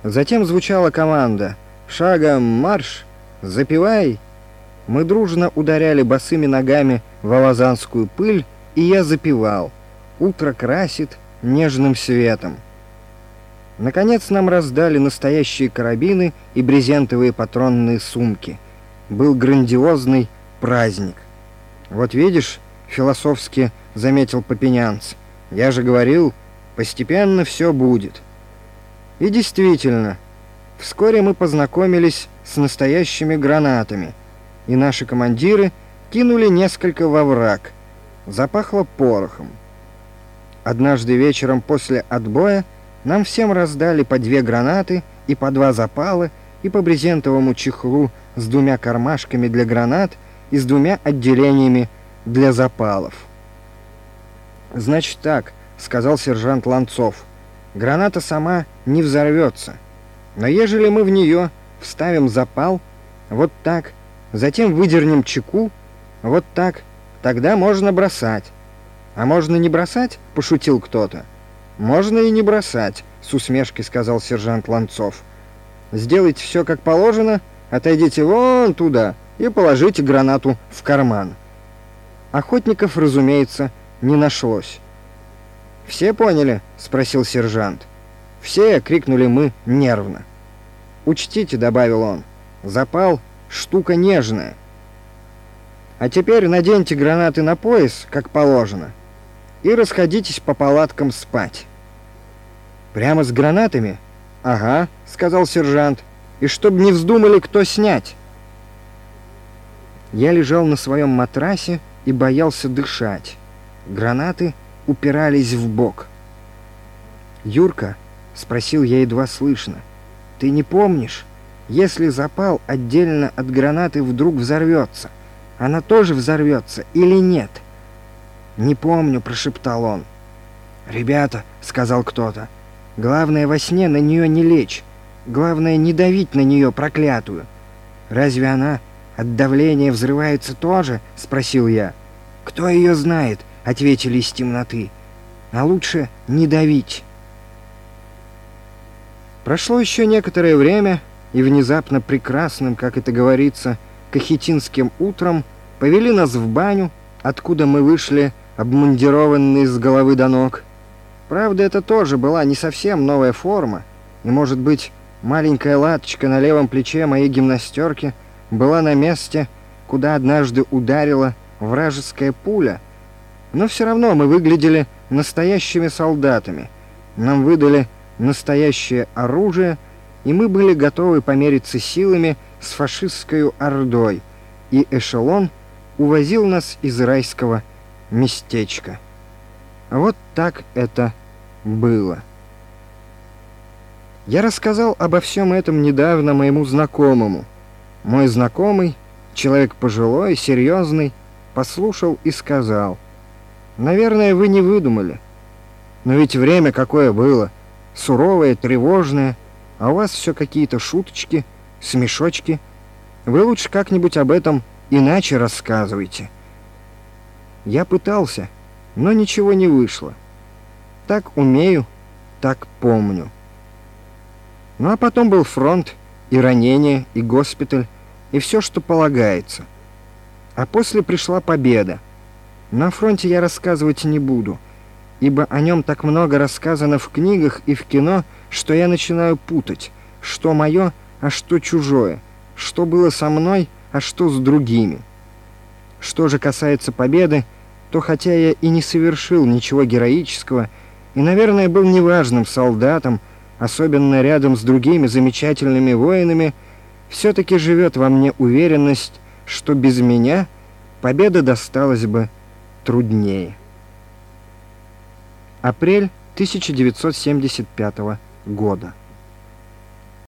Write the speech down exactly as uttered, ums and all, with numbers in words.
Затем звучала команда: «Шагом марш! Запевай!» Мы дружно ударяли босыми ногами в алазанскую пыль, и я запевал: «Утро красит нежным светом». Наконец нам раздали настоящие карабины и брезентовые патронные сумки. Был грандиозный праздник. «Вот видишь, — философски заметил Попенянц, — я же говорил, постепенно все будет». И действительно, вскоре мы познакомились с настоящими гранатами, и наши командиры кинули несколько во враг. Запахло порохом. Однажды вечером после отбоя нам всем раздали по две гранаты и по два запала и по брезентовому чехлу с двумя кармашками для гранат и с двумя отделениями для запалов. «Значит так, — сказал сержант Ланцов, — граната сама не взорвется. Но ежели мы в нее вставим запал, вот так, затем выдернем чеку, вот так, тогда можно бросать». «А можно не бросать?» — пошутил кто-то. «Можно и не бросать», — с усмешкой сказал сержант Ланцов. «Сделайте все как положено, отойдите вон туда и положите гранату в карман». Охотников, разумеется, не нашлось. «Все поняли?» — спросил сержант. «Все!» — крикнули мы нервно. «Учтите», — добавил он, — «запал — штука нежная. А теперь наденьте гранаты на пояс, как положено, и расходитесь по палаткам спать». «Прямо с гранатами?» «Ага», — сказал сержант, — «и чтоб не вздумали кто снять». Я лежал на своем матрасе и боялся дышать. Гранаты упирались в бок. «Юрка», — спросил я едва слышно, — «ты не помнишь, если запал отдельно от гранаты вдруг взорвется, она тоже взорвется или нет?» «Не помню», — прошептал он. «Ребята», — сказал кто-то, — «главное во сне на нее не лечь, главное не давить на нее, проклятую». «Разве она от давления взрывается тоже?» — спросил я. «Кто ее знает?» — ответили из темноты. «А лучше не давить». Прошло еще некоторое время, и внезапно прекрасным, как это говорится, кахетинским утром повели нас в баню, откуда мы вышли обмундированные с головы до ног. Правда, это тоже была не совсем новая форма, и, может быть, маленькая латочка на левом плече моей гимнастерки была на месте, куда однажды ударила вражеская пуля. Но все равно мы выглядели настоящими солдатами. Нам выдали настоящее оружие, и мы были готовы помериться силами с фашистской ордой, и эшелон увозил нас из райского местечка. Вот так это было. Я рассказал обо всем этом недавно моему знакомому. Мой знакомый, человек пожилой, серьезный, послушал и сказал: «Наверное, вы не выдумали. Но ведь время какое было, суровое, тревожное, а у вас все какие-то шуточки, смешочки. Вы лучше как-нибудь об этом иначе рассказывайте». Я пытался, но ничего не вышло. Так умею, так помню. Ну а потом был фронт, и ранение, и госпиталь, и все, что полагается. А после пришла победа. На фронте я рассказывать не буду, ибо о нем так много рассказано в книгах и в кино, что я начинаю путать, что мое, а что чужое, что было со мной, а что с другими. Что же касается победы, то хотя я и не совершил ничего героического, и, наверное, был неважным солдатом, особенно рядом с другими замечательными воинами, все-таки живет во мне уверенность, что без меня победа досталась бы труднее. Апрель тысяча девятьсот семьдесят пятого года.